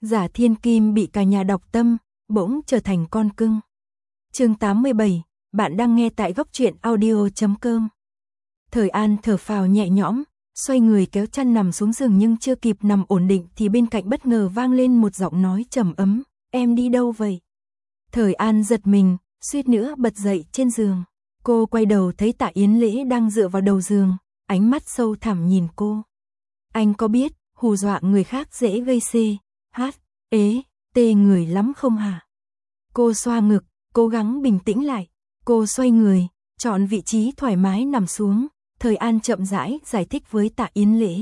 Giả thiên kim bị cả nhà đọc tâm, bỗng trở thành con cưng. Chương 87, bạn đang nghe tại góc truyện audio.com. Thời An thở phào nhẹ nhõm, xoay người kéo chăn nằm xuống giường nhưng chưa kịp nằm ổn định thì bên cạnh bất ngờ vang lên một giọng nói trầm ấm, em đi đâu vậy? Thời An giật mình, suýt nữa bật dậy trên giường. Cô quay đầu thấy Tạ Yến Lễ đang dựa vào đầu giường, ánh mắt sâu thẳm nhìn cô. Anh có biết, hù dọa người khác dễ gây tê người lắm không hả? Cô xoa ngực, cố gắng bình tĩnh lại. Cô xoay người, chọn vị trí thoải mái nằm xuống. Thời An chậm rãi giải thích với Tạ Yến Lễ.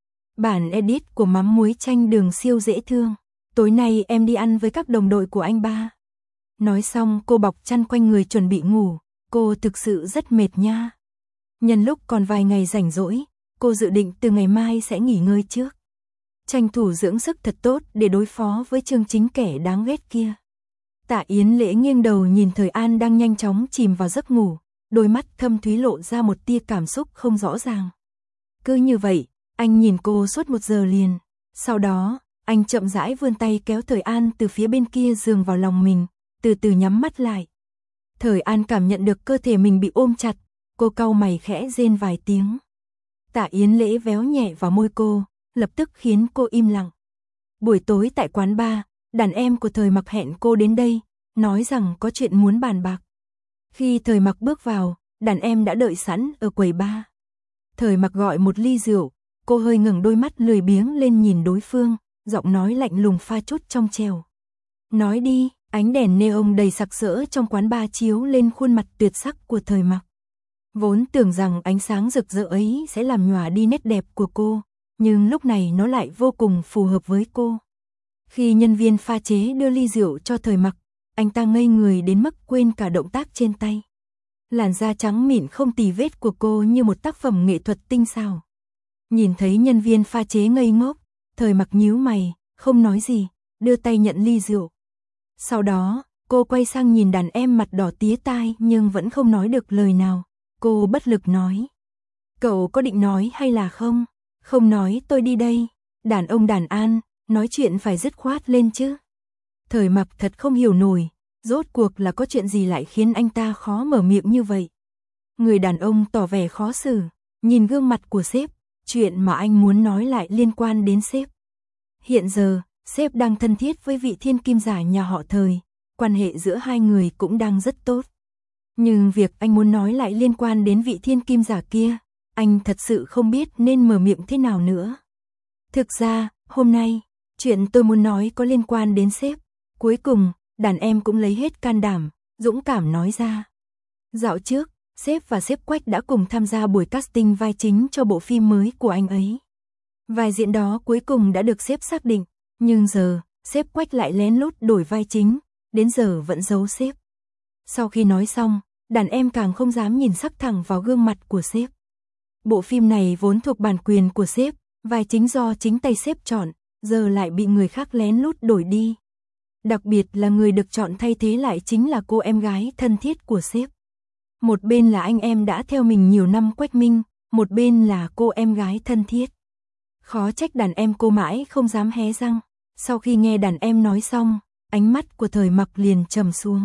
Bản edit của mắm muối chanh đường siêu dễ thương. Tối nay em đi ăn với các đồng đội của anh ba. Nói xong cô bọc chăn quanh người chuẩn bị ngủ. Cô thực sự rất mệt nha. Nhân lúc còn vài ngày rảnh rỗi, cô dự định từ ngày mai sẽ nghỉ ngơi trước. Tranh thủ dưỡng sức thật tốt để đối phó với Chương Chính kẻ đáng ghét kia. Tạ Yến Lễ nghiêng đầu nhìn Thời An đang nhanh chóng chìm vào giấc ngủ, đôi mắt thâm thúy lộ ra một tia cảm xúc không rõ ràng. Cứ như vậy, anh nhìn cô suốt 1 giờ liền. Sau đó, anh chậm rãi vươn tay kéo Thời An từ phía bên kia giường vào lòng mình, từ từ nhắm mắt lại. Thời An cảm nhận được cơ thể mình bị ôm chặt, cô cau mày khẽ rên vài tiếng. Tạ Yến Lễ véo nhẹ vào môi cô, lập tức khiến cô im lặng. Buổi tối tại quán bar, đàn em của Thời Mặc hẹn cô đến đây, nói rằng có chuyện muốn bàn bạc. Khi Thời Mặc bước vào, đàn em đã đợi sẵn ở quầy bar. Thời Mặc gọi một ly rượu, cô hơi ngẩng đôi mắt lười biếng lên nhìn đối phương, giọng nói lạnh lùng pha chút trong trẻo. Nói đi, ánh đèn neon đầy sặc sỡ trong quán bar chiếu lên khuôn mặt tuyệt sắc của Thời Mặc. Vốn tưởng rằng ánh sáng rực rỡ ấy sẽ làm nhòa đi nét đẹp của cô, nhưng lúc này nó lại vô cùng phù hợp với cô. Khi nhân viên pha chế đưa ly rượu cho Thời Mặc, anh ta ngây người đến mức quên cả động tác trên tay. Làn da trắng mịn không tì vết của cô như một tác phẩm nghệ thuật tinh xảo. Nhìn thấy nhân viên pha chế ngây ngốc, Thời Mặc nhíu mày, không nói gì, đưa tay nhận ly rượu. Sau đó, cô quay sang nhìn đàn em mặt đỏ tía tai nhưng vẫn không nói được lời nào. Cô bất lực nói. Cậu có định nói hay là không? Không nói tôi đi đây. Đàn ông đàn an, nói chuyện phải dứt khoát lên chứ. Thời Mặc thật không hiểu nổi, rốt cuộc là có chuyện gì lại khiến anh ta khó mở miệng như vậy. Người đàn ông tỏ vẻ khó xử, nhìn gương mặt của sếp, chuyện mà anh muốn nói lại liên quan đến sếp. Hiện giờ, sếp đang thân thiết với vị thiên kim giả nhà họ Thời, quan hệ giữa hai người cũng đang rất tốt. Nhưng việc anh muốn nói lại liên quan đến vị thiên kim giả kia, anh thật sự không biết nên mở miệng thế nào nữa. Thực ra, hôm nay, chuyện tôi muốn nói có liên quan đến sếp. Cuối cùng, đàn em cũng lấy hết can đảm, dũng cảm nói ra. Dạo trước, sếp và sếp Quách đã cùng tham gia buổi casting vai chính cho bộ phim mới của anh ấy. Vai diễn đó cuối cùng đã được sếp xác định, nhưng giờ, sếp Quách lại lén lút đổi vai chính, đến giờ vẫn giấu sếp. Sau khi nói xong, đàn em càng không dám nhìn sắc thẳng vào gương mặt của sếp. Bộ phim này vốn thuộc bản quyền của sếp, vai chính do chính tay sếp chọn, giờ lại bị người khác lén lút đổi đi. Đặc biệt là người được chọn thay thế lại chính là cô em gái thân thiết của sếp. Một bên là anh em đã theo mình nhiều năm Quách Minh, một bên là cô em gái thân thiết. Khó trách đàn em cô mãi không dám hé răng. Sau khi nghe đàn em nói xong, ánh mắt của Thời Mặc liền trầm xuống.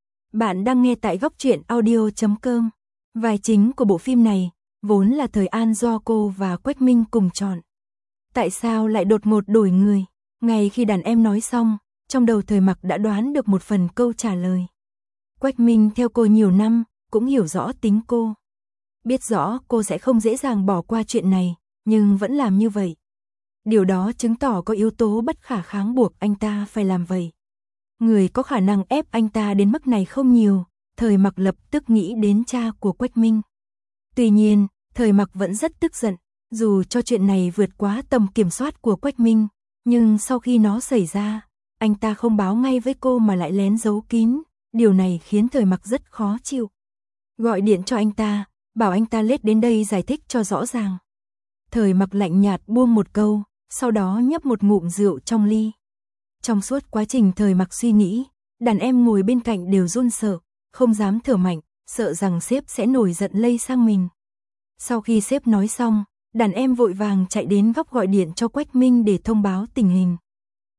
Bạn đang nghe tại góc truyện audio.com. Vai chính của bộ phim này vốn là Thời An do cô và Quách Minh cùng chọn. Tại sao lại đột ngột đổi người? Ngay khi đàn em nói xong, trong đầu Thời Mặc đã đoán được một phần câu trả lời. Quách Minh theo cô nhiều năm, cũng hiểu rõ tính cô. Biết rõ cô sẽ không dễ dàng bỏ qua chuyện này, nhưng vẫn làm như vậy. Điều đó chứng tỏ có yếu tố bất khả kháng buộc anh ta phải làm vậy. Người có khả năng ép anh ta đến mức này không nhiều, Thời Mặc lập tức nghĩ đến cha của Quách Minh. Tuy nhiên, Thời Mặc vẫn rất tức giận, dù cho chuyện này vượt quá tầm kiểm soát của Quách Minh, nhưng sau khi nó xảy ra, anh ta không báo ngay với cô mà lại lén giấu kín, điều này khiến Thời Mặc rất khó chịu. Gọi điện cho anh ta, bảo anh ta lết đến đây giải thích cho rõ ràng. Thời Mặc lạnh nhạt buông một câu, sau đó nhấp một ngụm rượu trong ly. Trong suốt quá trình Thời Mặc suy nghĩ, đàn em ngồi bên cạnh đều run sợ, không dám thở mạnh, sợ rằng sếp sẽ nổi giận lây sang mình. Sau khi sếp nói xong, đàn em vội vàng chạy đến góc gọi điện cho Quách Minh để thông báo tình hình.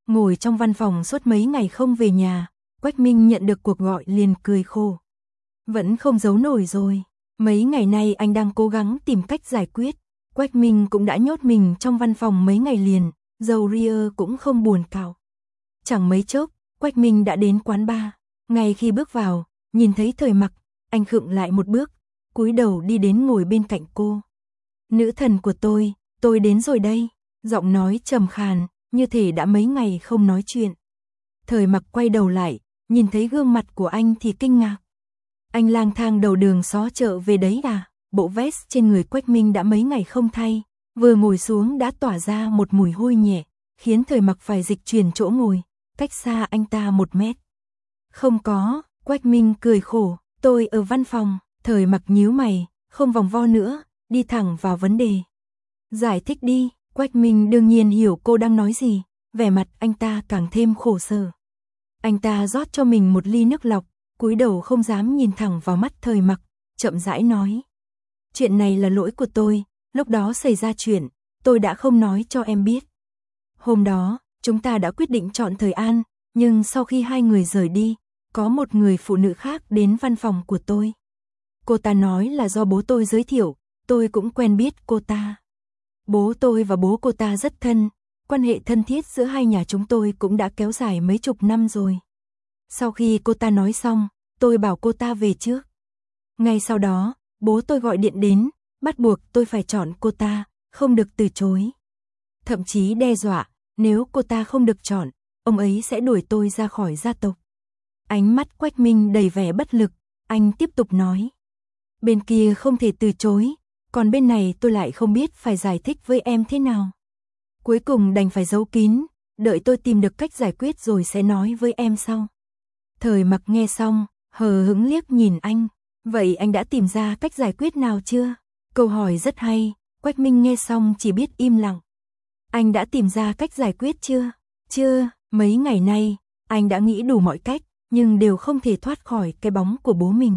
Ngồi trong văn phòng suốt mấy ngày không về nhà, Quách Minh nhận được cuộc gọi liền cười khổ. Vẫn không giấu nổi rồi, mấy ngày nay anh đang cố gắng tìm cách giải quyết. Quách Minh cũng đã nhốt mình trong văn phòng mấy ngày liền, dầu ria cũng không buồn cạo. Chẳng mấy chốc, Quách Minh đã đến quán bar. Ngay khi bước vào, nhìn thấy Thời Mặc, anh khựng lại một bước, cúi đầu đi đến ngồi bên cạnh cô. Nữ thần của tôi đến rồi đây. Giọng nói trầm khàn, như thể đã mấy ngày không nói chuyện. Thời Mặc quay đầu lại, nhìn thấy gương mặt của anh thì kinh ngạc. Anh lang thang đầu đường xó chợ về đấy à? Bộ vest trên người Quách Minh đã mấy ngày không thay, vừa ngồi xuống đã tỏa ra một mùi hôi nhẹ, khiến Thời Mặc phải dịch chuyển chỗ ngồi, cách xa anh ta 1 mét. Không có, Quách Minh cười khổ, tôi ở văn phòng. Thời Mặc nhíu mày, không vòng vo nữa, đi thẳng vào vấn đề. Giải thích đi. Quách Minh đương nhiên hiểu cô đang nói gì, vẻ mặt anh ta càng thêm khổ sở. Anh ta rót cho mình một ly nước lọc, cúi đầu không dám nhìn thẳng vào mắt Thời Mặc, chậm rãi nói. Chuyện này là lỗi của tôi, lúc đó xảy ra chuyện, tôi đã không nói cho em biết. Hôm đó, chúng ta đã quyết định chọn Thời An, nhưng sau khi hai người rời đi, có một người phụ nữ khác đến văn phòng của tôi. Cô ta nói là do bố tôi giới thiệu, tôi cũng quen biết cô ta. Bố tôi và bố cô ta rất thân, quan hệ thân thiết giữa hai nhà chúng tôi cũng đã kéo dài mấy chục năm rồi. Sau khi cô ta nói xong, tôi bảo cô ta về trước. Ngay sau đó, bố tôi gọi điện đến, bắt buộc tôi phải chọn cô ta, không được từ chối. Thậm chí đe dọa, nếu cô ta không được chọn, ông ấy sẽ đuổi tôi ra khỏi gia tộc. Ánh mắt Quách Minh đầy vẻ bất lực, anh tiếp tục nói. Bên kia không thể từ chối, còn bên này tôi lại không biết phải giải thích với em thế nào. Cuối cùng đành phải giấu kín, đợi tôi tìm được cách giải quyết rồi sẽ nói với em sau. Thời Mặc nghe xong, hờ hững liếc nhìn anh. Vậy anh đã tìm ra cách giải quyết nào chưa? Câu hỏi rất hay, Quách Minh nghe xong chỉ biết im lặng. Anh đã tìm ra cách giải quyết chưa? Chưa, mấy ngày nay, anh đã nghĩ đủ mọi cách, nhưng đều không thể thoát khỏi cái bóng của bố mình.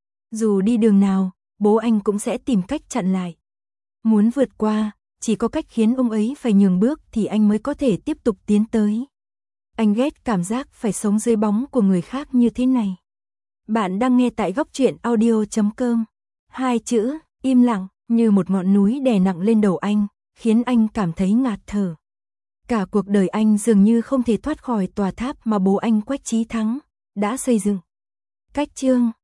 Dù đi đường nào, bố anh cũng sẽ tìm cách chặn lại. Muốn vượt qua, chỉ có cách khiến ông ấy phải nhường bước thì anh mới có thể tiếp tục tiến tới. Anh ghét cảm giác phải sống dưới bóng của người khác như thế này. Bạn đang nghe tại Góc Truyện Audio.com. 2 chữ, im lặng, như một ngọn núi đè nặng lên đầu anh, khiến anh cảm thấy ngạt thở. Cả cuộc đời anh dường như không thể thoát khỏi tòa tháp mà bố anh Quách Chí Thắng đã xây dựng. Cách chương